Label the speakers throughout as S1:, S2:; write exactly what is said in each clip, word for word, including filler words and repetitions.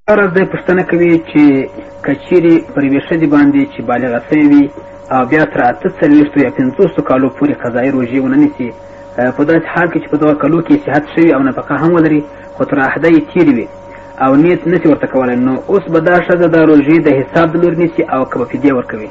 S1: ورځ د پښتنه کوي چې کچيري پر یوې ښځې باندې چې بالغه شوې وي او بیا تر اته څلوېښتو یا پنځوسو کالو پورې قضایي روژې ونه نیسي، په داسې حال کې چې په دغه کلو کې صحت شوي او نفقه هم ولري خو تر عهده یې تېرې وي او نیت نسي ورته کولی، نو اوس به دا ښځه د روژې د حساب د لوري نیسي او که به فدیه ورکوي؟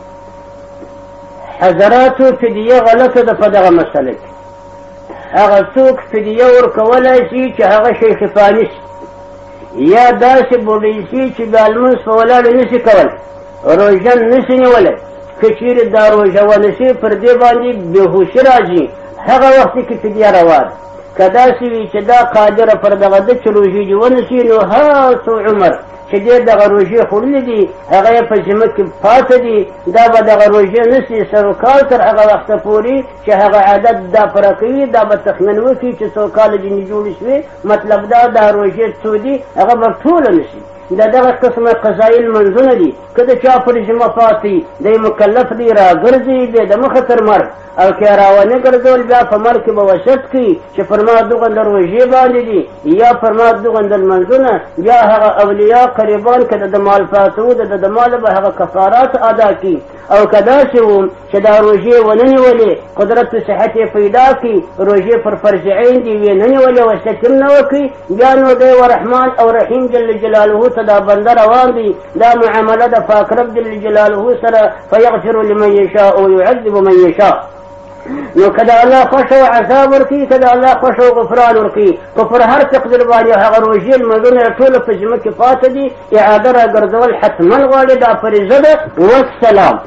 S2: حضراتو فدیه غلطه ده په دغه مسله کې. هغه څوک فدیه ورکولی شي چې هغه شیخ فاني شي یا داسې بوډۍ شي چې د لمونځ په ولاړو نشي کولی، روژه نشي نیولی، که چېرې دا روژه ونه شي پر دې باندې بېهوشي راځي، هغه وخت کې فدیه روا ده. که داسې وي چې دا قادره پر دغه ده چې روژې دې ونه شي، نو هر څو عمر چې دې دغه روژې خوړلي دي هغه یې په ذمه کې پاته دي، دا به دغه روژې نشي سروکال تر هغه وخته پورې چې هغه عادت دا پوره کوي، دا به تخمین وکړي چې څو کاله ځینې جوړې شوې، مطلب دا دا روژې څو دي هغه به ټوله نشي. دا دغه قسمه قضایي لمنځونه دي، که د چا پر ذمه پاتې دی مکلف دی راګرځي دی د مخه تر مرګ، او که را ونه ګرځول بیا په مرګ کې به وصیت کوي چې پر ما دوغنده روژې باندې دي یا پر ما دوغنده لمنځونه، بیا هغه اولیا قریبان که د مال پاته و د د ماله به هغه کفارات ادا کړي. او که داسې و چې دا روژې ونه نیولې قدرت صحت یې پیدا کړي، روژې پر فرض عین دي ویې نه نیولې وصیت هم نه وکړي، بیا نو دی ورحمان او رحیم جل جلاله ته دا بنده روان دی، دا معامله د پاک رب جل جلاله سره فیغفر لمن یشاء ویعذب من یشاء. نو که د الله خوښه و عذاب ورکوي، که د الله خوښه و غفران ورکوي، که پر هر تقدیر باندې هغه روژې لمونځونه یې ټوله په ذمه کې پاته دي، اعاده راګرځول حتما غواړي، دا فریضه ده. والسلام.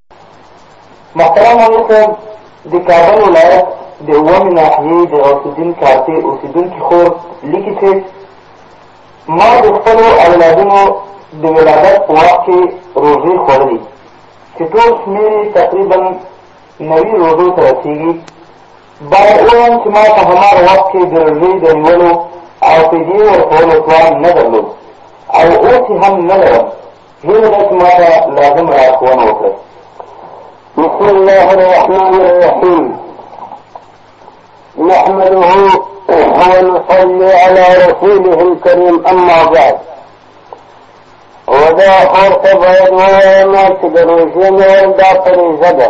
S3: محترم علیکم، د کابل ولایت د اوومې ناحیې د غوث الدین کارتې اوسېدونکي خور لیکي چې ما د خپلو اولادونو د ولادت په وخت کې روژې خوړلي چې ټول شمېر یې تقریبا نوي روژو ته رسېږي. باید ووایم چې ما په هماغه وخت کې د روژې د نیولو او فدیې ورکولو توان نه درلود او اوس یې هم نه لرم. هیله ده چې ما ته لازم لارښوونه وکړئ.
S4: بسم الله الرحمن الرحيم. نحمده ونصلي على رسوله الكريم. أما بعد، ودا خورت باید ووایم چې د روژې نیول دا فریضه ده،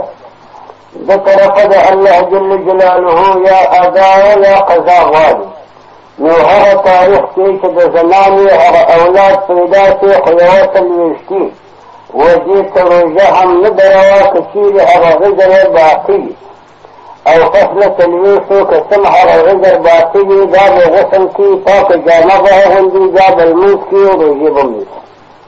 S4: د طرفه د الله جل جلاله یا ادا یا قضا غواړي. نو هغه تاریخ کې چې د زمانې هغه اولاد پیدا شي خو یوه څلوېښتي وجې ته روژه هم نه ده روا، که چېرې هغه غجر یې باقي وي او فصله څلوېښتو که سم هغه غجر باقي وي، دا به غسل کړي، پاکه جامه به اغوندي، دا به لمونځ کړي او روژې به هم نیسي.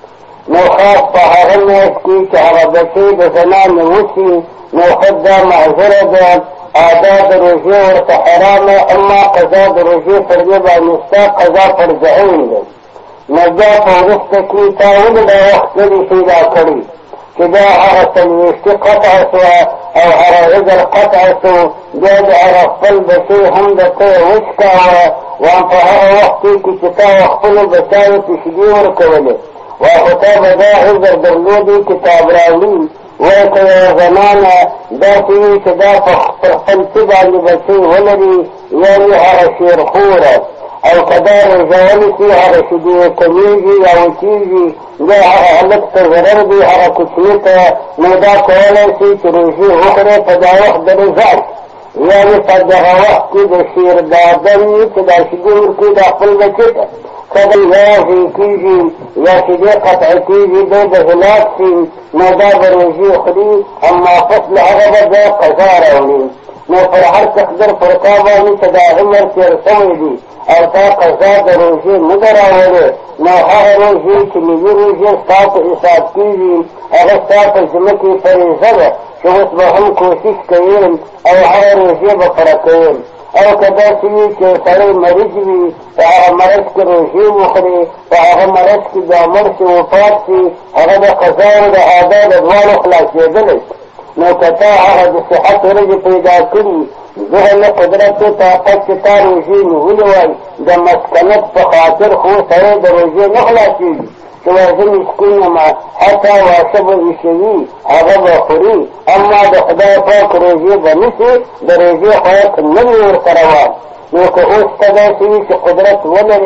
S4: نو خاص په هغه میاشت کې چې هغه بچې د زنانې وشي، نو خود دا معذوره ده، ادا د روژې ورته حرامه، اما قضا د روژې پر دې باندې ستا قضا فرض عین دی. نو بیا په وروسته کې تا ولې دا وخت لرې پیدا کړي چې دا هغه څلوېښتي قطع شوه او هغه غجر قطع شو، بیا د هغه خپل بچې هم د ته وچ کاوه، وام په هغه وخت کې چې تا خپلو بچیانو ته شیدې ورکولې، وا خو تا به دا غجر درلودې کتاب راوړي، وایي که یوه زمانه داسې وي چې دا په خپل څه باندې بچې ولري، یعنې هغه شیرخوره، او که دا روژه ونیسي هغه شیدې کمیږي یا وچېږي، دا هغه هلک ته ضرر دی، هغه کوچني ته. نو دا کولی شي چې روژې وخورې په دا وخت د رضاعت، یعنې په دغه وخت کې د شیر دادن وي چې دا شیدې ورکوي دا خپل بچې ته، که دی واضح کېږي یا شیدې قطع کېږي، دی د هلاک شي، نو دا به روژې خوري، اما فصل هغه به دا قضا راوړي. نو پر هر تقدیر پر تا باندې چې دا عمر تېر شوی دی او تا قضا د روژې نه ده راوړې، نو هغه روژې چې ملي روژې ستا په حساب کېږي هغه ستا په ذمه کې فریضه ده چې اوس به هم کوشش کوې او هغه روژې به پوره کوې. او که داسې وي چې سړی مریض وي، په هغه مرض کې روژې وخوري، په هغه مرض کې بیا مړ شي وفات شي، هغه د قضا او د ادا د دواړو خلاصېدلی. نو که تا هغه د صحت ورځې پیدا کړي، دغه نه قدرت و طاقت چې تا روژې نیولې وای، د مسکنت په خاطر خو سړی د روژې نه خلاصېږي چې وایي زه مسکین یم، حتی واښه به ایښوي هغه به خوري، اما د خدای پاک روژې به نیسي، د روژې خواړه نه وي ورته روان. نو که اوس ته داسې وي چې قدرت ولرې،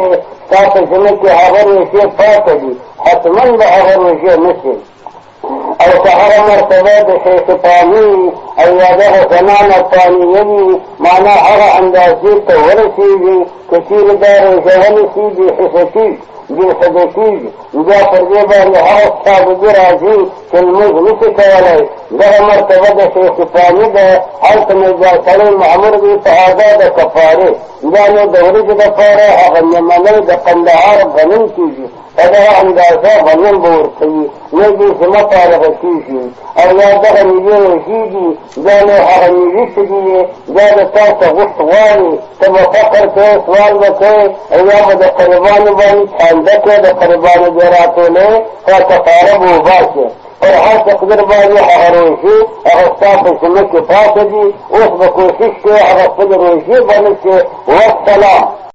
S4: ستا په ژمه کې هغه روژې پاته دي حتما به هغه روژې نشي او که هغه مرتبه د شیخ فانی او یا دغه زمان افغانیه وي معنا هغه اندازې ته ورسېږي که چېرې دا روژه ونیسي بېحسه کېږي بېحده کېږي بیا پر دې باندې هغه صادګي راځي چې لمونځ نشي کولی دغه مرتبه د شیخ فانی ده هلته نو بیا سړی معمور وي په ادا د کفارې بیا نو د ورځې دپاره هغه میمنۍ د قندهار غنم کېږي په دغه اندازه غنم به ورکوي نو دې ذمه فارغه کېږي او یا دغه ملي روژې دي بیا نو هغه ملي څه دي بیا د تا څه غوښت غواړي ته به فقر کوې سوال به کوې او یا به د قربانو باندې چانده کوې د قربانو بیا راټولې تا کفاره به وباسې پر هر تقدیر باندې هغه روژې هغه ستا په ذمه کې پاته دي اوس به کوشش کوې هغه خپلې روژې باندې چې والسلام